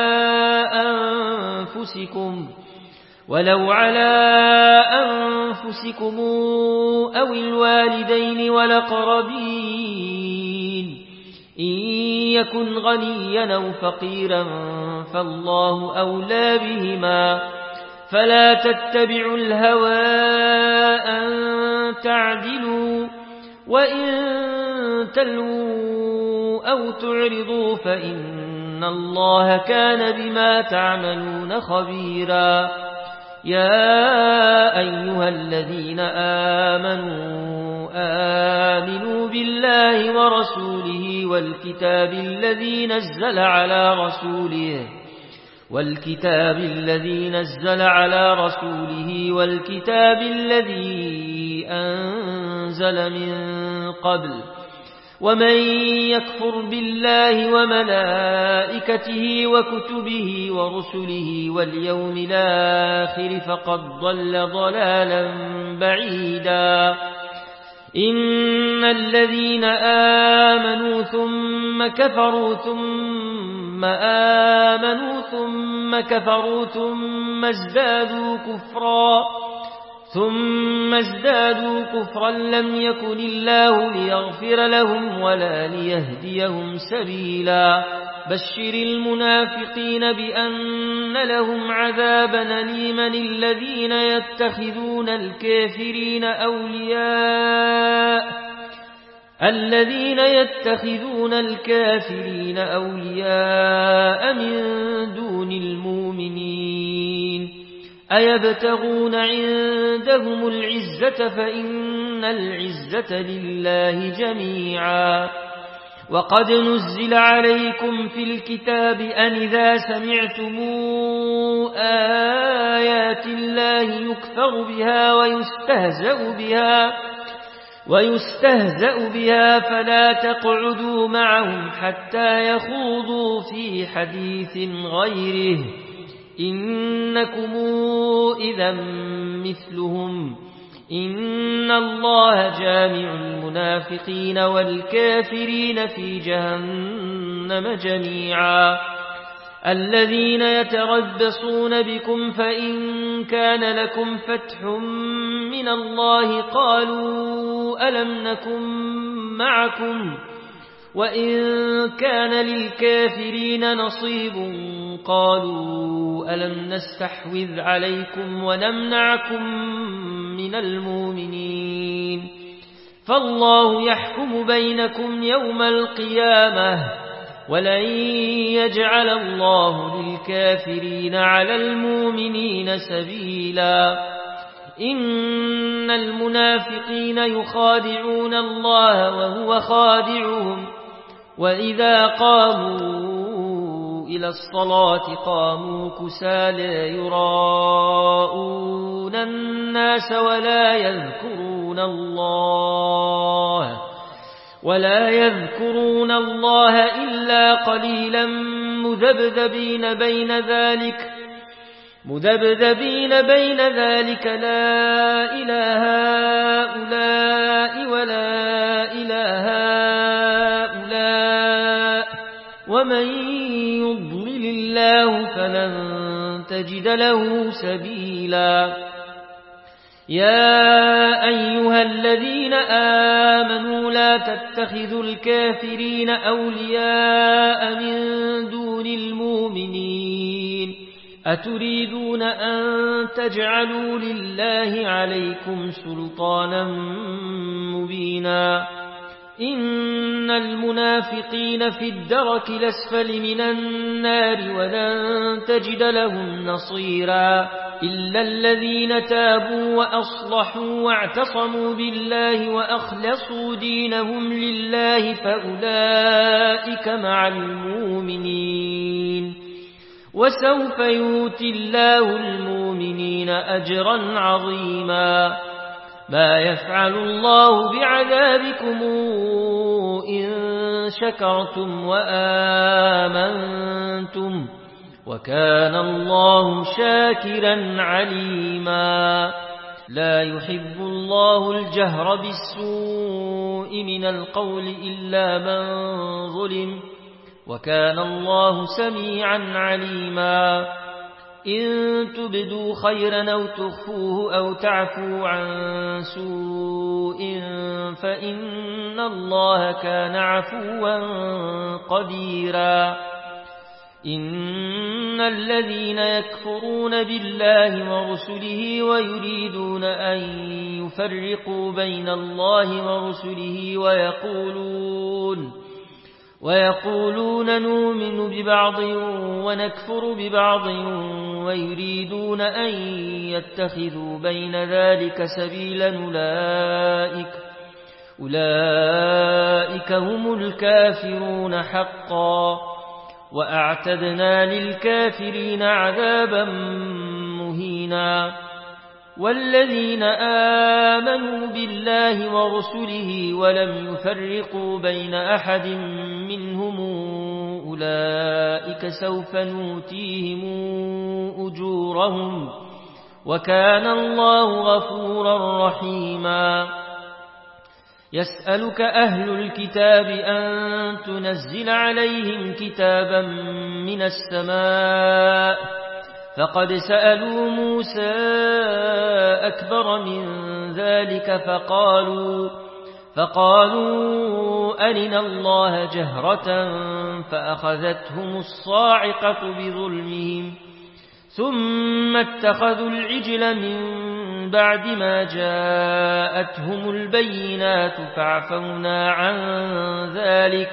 أنفسكم ولو على أنفسكم أو الوالدين والأقربين إن يكن غنيا أو فقيرا فالله أولى بهما فلا تتبعوا الهوى أن تعدلوا وإن تلووا أو تعرضوا فإن الله كان بما تعملون خبيرا. يا أيها الذين آمنوا آمنوا بالله ورسوله والكتاب الذي نزل على رسوله والكتاب الذي نزل على رسوله والكتاب الذي أنزل من قبل ومن يكفر بالله وملائكته وكتبه ورسله واليوم الآخر فقد ضل ضلالا بعيدا. إن الذين آمنوا ثم كفروا ثم آمنوا ثم كفروا ثم ازدادوا كفرا ثم ازدادوا كفرا لم يكن الله ليغفر لهم ولا ليهديهم سبيلا. بشر المنافقين بأن لهم عذابا أليما الذين يتخذون الكافرين أولياء الذين يتخذون الكافرين أولياء من دون المؤمنين أيبتغون عندهم العزة فإن العزة لله جميعا. وقد نزل عليكم في الكتاب أن إذا سمعتم آيات الله يكفر بها ويستهزأ بها ويستهزأ بها فلا تقعدوا معهم حتى يخوضوا في حديث غيره إنكم إذا مثلهم إن الله جامع المنافقين والكافرين في جهنم جميعا. الذين يتربصون بكم فإن كان لكم فتح من الله قالوا ألم نكن معكم وإن كان للكافرين نصيب قالوا ألم نستحوذ عليكم ونمنعكم من المؤمنين فالله يحكم بينكم يوم القيامة ولن يجعل الله للكافرين على المؤمنين سبيلا. إن المنافقين يخادعون الله وهو خادعهم وإذا قاموا إلى الصلاة قاموا كسالى يراءون الناس ولا يذكرون الله ولا يذكرون الله إلا قليلا مذبذبين بين ذلك مذبذبين بين ذلك لا إله هؤلاء ولا إله هؤلاء ومن يضلل الله فلن تجد له سبيلا. يا أيها الذين آمنوا لا تتخذوا الكافرين أولياء من دون المؤمنين أتريدون أن تجعلوا لله عليكم سلطانا مبينا. إن المنافقين في الدرك الأسفل من النار ولن تجد لهم نصيرا إلا الذين تابوا وأصلحوا واعتصموا بالله وأخلصوا دينهم لله فأولئك مع المؤمنين وسوف يؤتي الله المؤمنين أجرا عظيما. ما يفعل الله بعذابكم إن شكرتم وآمنتم وكان الله شاكرا عليما. لا يحب الله الجهر بالسوء من القول إلا من ظلم وكان الله سميعا عليما. إن تبدوا خيرا أو تخفوه أو تعفوا عن سوء فإن الله كان عفوا قديرا. إن الذين يكفرون بالله ورسله ويريدون أن يفرقوا بين الله ورسله ويقولون ويقولون نؤمن ببعض ونكفر ببعض ويريدون أن يتخذوا بين ذلك سبيلا أولئك, أولئك هم الكافرون حقا وأعتدنا للكافرين عذابا مهينا. والذين آمنوا بالله ورسله ولم يفرقوا بين أحد منهم أولئك سوف نؤتيهم أجورهم وكان الله غفورا رحيما. يسألك أهل الكتاب أن تنزل عليهم كتابا من السماء فقد سألوا موسى أكبر من ذلك فقالوا, فقالوا أرنا الله جهرة فأخذتهم الصاعقة بظلمهم ثم اتخذوا العجل من بعد ما جاءتهم البينات فعفونا عن ذلك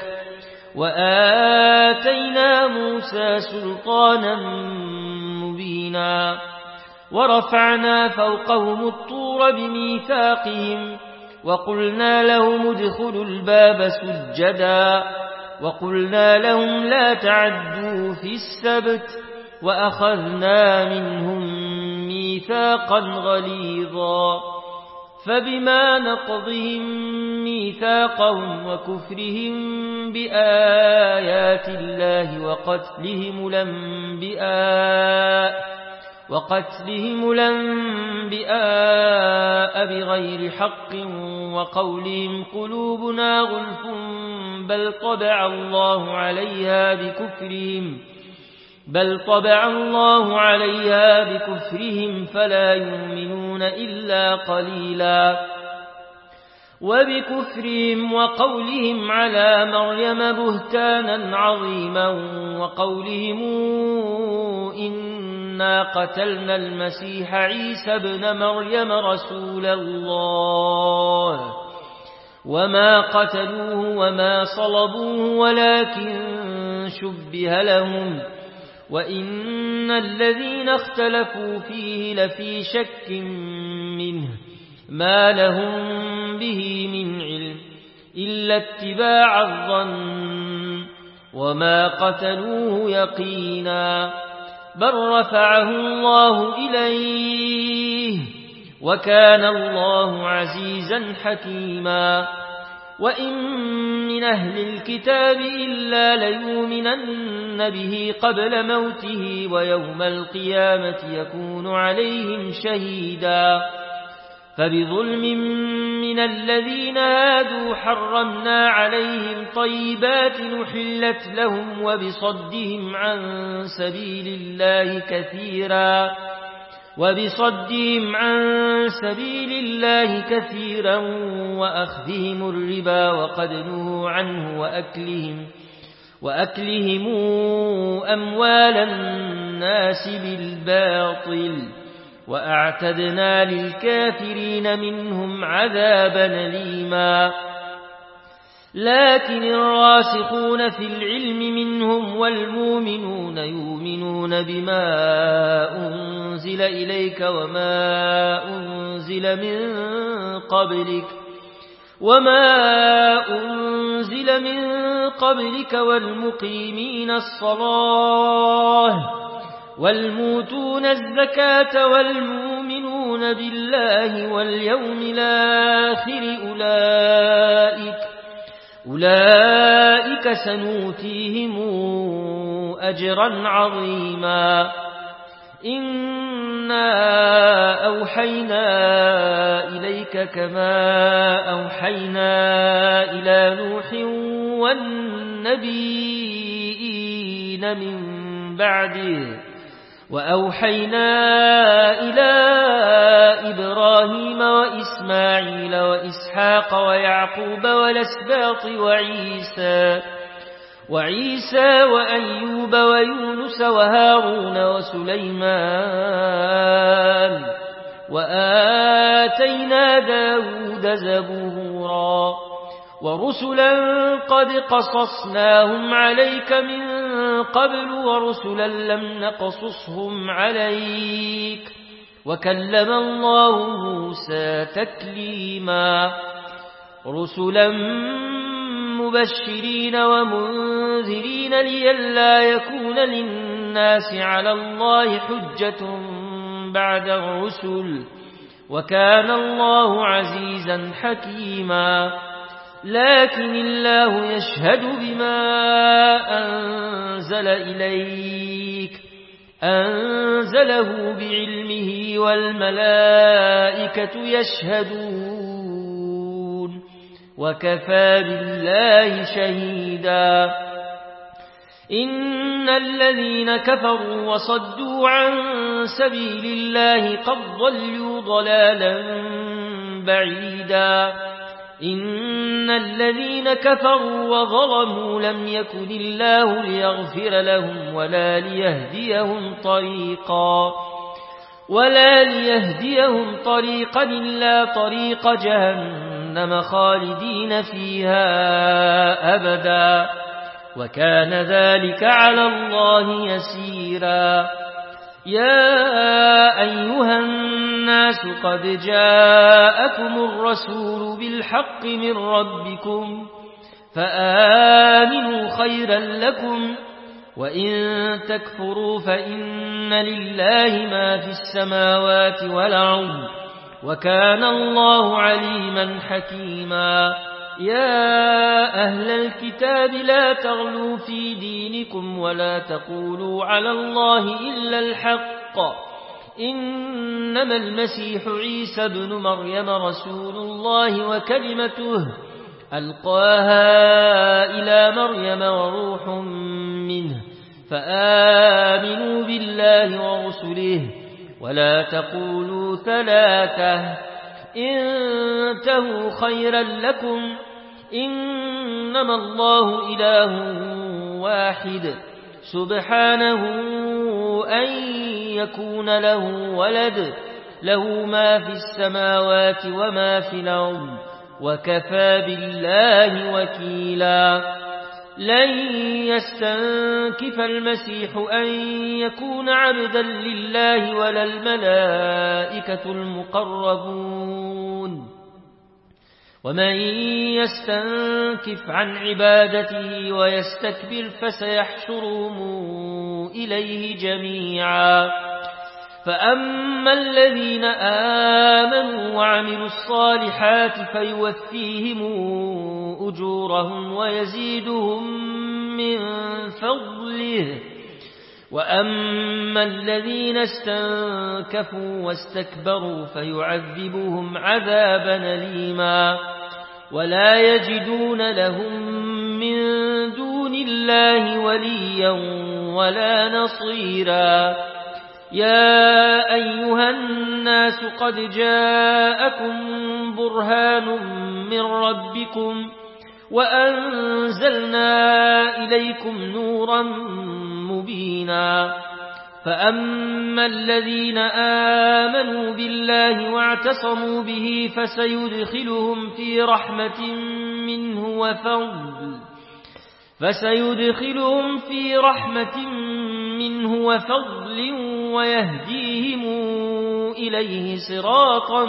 وآتينا موسى سلطانا مبينا. ورفعنا فوقهم الطور بميثاقهم وقلنا لهم ادخلوا الباب سجدا وقلنا لهم لا تعدوا في السبت وأخذنا منهم ميثاقا غليظا. فبما نقضهم ميثاقهم وكفرهم بآيات الله وقتلهم الأنبياء وقتلهم الأنبياء بغير حق وقولهم قلوبنا غلف بل طبع الله عليها بكفرهم بل طبع الله عليها بكفرهم فلا يؤمنون إلا قليلا. وبكفرهم وقولهم على مريم بهتانا عظيما وقولهم إنا قتلنا المسيح عيسى ابن مريم رسول الله وما قتلوه وما صلبوه ولكن شبه لهم وإن الذين اختلفوا فيه لفي شك منه ما لهم به من علم إلا اتباع الظن وما قتلوه يقينا بل رفعه الله إليه وكان الله عزيزا حكيما. وإن من أهل الكتاب إلا ليؤمنن به قبل موته ويوم القيامة يكون عليهم شهيدا. فبظلم من الذين هادوا حرمنا عليهم طيبات نحلت لهم وبصدهم عن سبيل الله كثيرا وبصدهم عن سبيل الله كثيرا وأخذهم الربا وقد نهوا عنه وأكلهم, وأكلهم أموال الناس بالباطل وأعتدنا للكافرين منهم عذابا أليما. لكن الراسخون في العلم منهم والمؤمنون يؤمنون بما أنزل إليك وما أنزل من قبلك وما أنزل من قبلك والمقيمين الصلاة والموتون الزكاة والمؤمنون بالله واليوم الآخر أولئك أولئك سنؤتيهم أجرا عظيما. إنا أوحينا إليك كما أوحينا إلى نوح والنبيين من بعده وأوحينا إلى إبراهيم وإسماعيل وإسحاق ويعقوب والأسباط وعيسى وعيسى وأيوب ويونس وهارون وسليمان وآتينا داود زبورا ورسلا قد قصصناهم عليك من قبل ورسلا لم نقصصهم عليك وكلم الله موسى تكليما رسلا مبشرين ومنذرين لئلا يكون للناس على الله حجة بعد الرسل وكان الله عزيزا حكيما لكن الله يشهد بما أنزل إليك أنزله بعلمه والملائكة يشهدون وكفى بالله شهيدا إن الذين كفروا وصدوا عن سبيل الله قد ضلوا ضلالا بعيدا إن الذين كفروا وظلموا لم يكن الله ليغفر لهم ولا ليهديهم طريقا ولا ليهديهم طريقا إلا طريق جهنم خالدين فيها أبدا وكان ذلك على الله يسيرا يا أيها الناس قد جاءكم الرسول بالحق من ربكم فآمنوا خيرا لكم وإن تكفروا فإن لله ما في السماوات والأرض وكان الله عليما حكيما يا أهل الكتاب لا تغلوا في دينكم ولا تقولوا على الله إلا الحق إنما المسيح عيسى بن مريم رسول الله وكلمته ألقاها إلى مريم وروح منه فآمنوا بالله ورسله ولا تقولوا ثلاثة انتهوا خيرا لكم إنما الله إله واحد سبحانه أن يكون له ولد له ما في السماوات وما في الأرض وكفى بالله وكيلا لن يستنكف المسيح أن يكون عبدا لله ولا الملائكة المقربون ومن يستنكف عن عبادته ويستكبر فسيحشرهم إليه جميعا فأما الذين آمنوا وعملوا الصالحات فيوفيهم أجورهم ويزيدهم من فضله وأما الذين استنكفوا واستكبروا فيعذبهم عذابا أليما ولا يجدون لهم من دون الله وليا ولا نصيرا يا أيها الناس قد جاءكم برهان من ربكم وأنزلنا إليكم نورا مبينا فأما الذين آمنوا بالله واعتصموا به فسيدخلهم في رحمة منه وفضل فسيدخلهم في رحمة منه وفضل ويهديهم إليه صراطا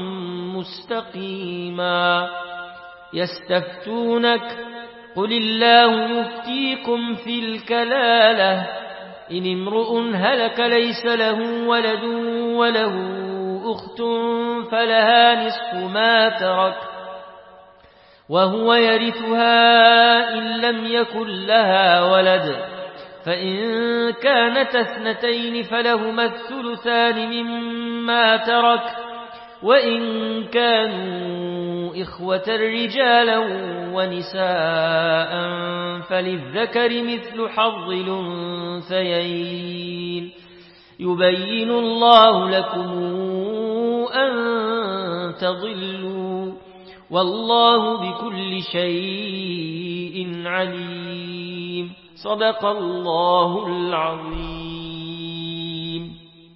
مستقيما يستفتونك قل الله يفتيكم في الكلالة إن امرؤ هلك ليس له ولد وله أخت فلها نصف ما ترك وهو يرثها إن لم يكن لها ولد فإن كانت اثنتين فلهما الثلثان مما ترك وإن كانوا إخوة رجالا ونساء فللذكر مثل حظ الأنثيين يبين الله لكم أن تضلوا والله بكل شيء عليم. صدق الله العظيم.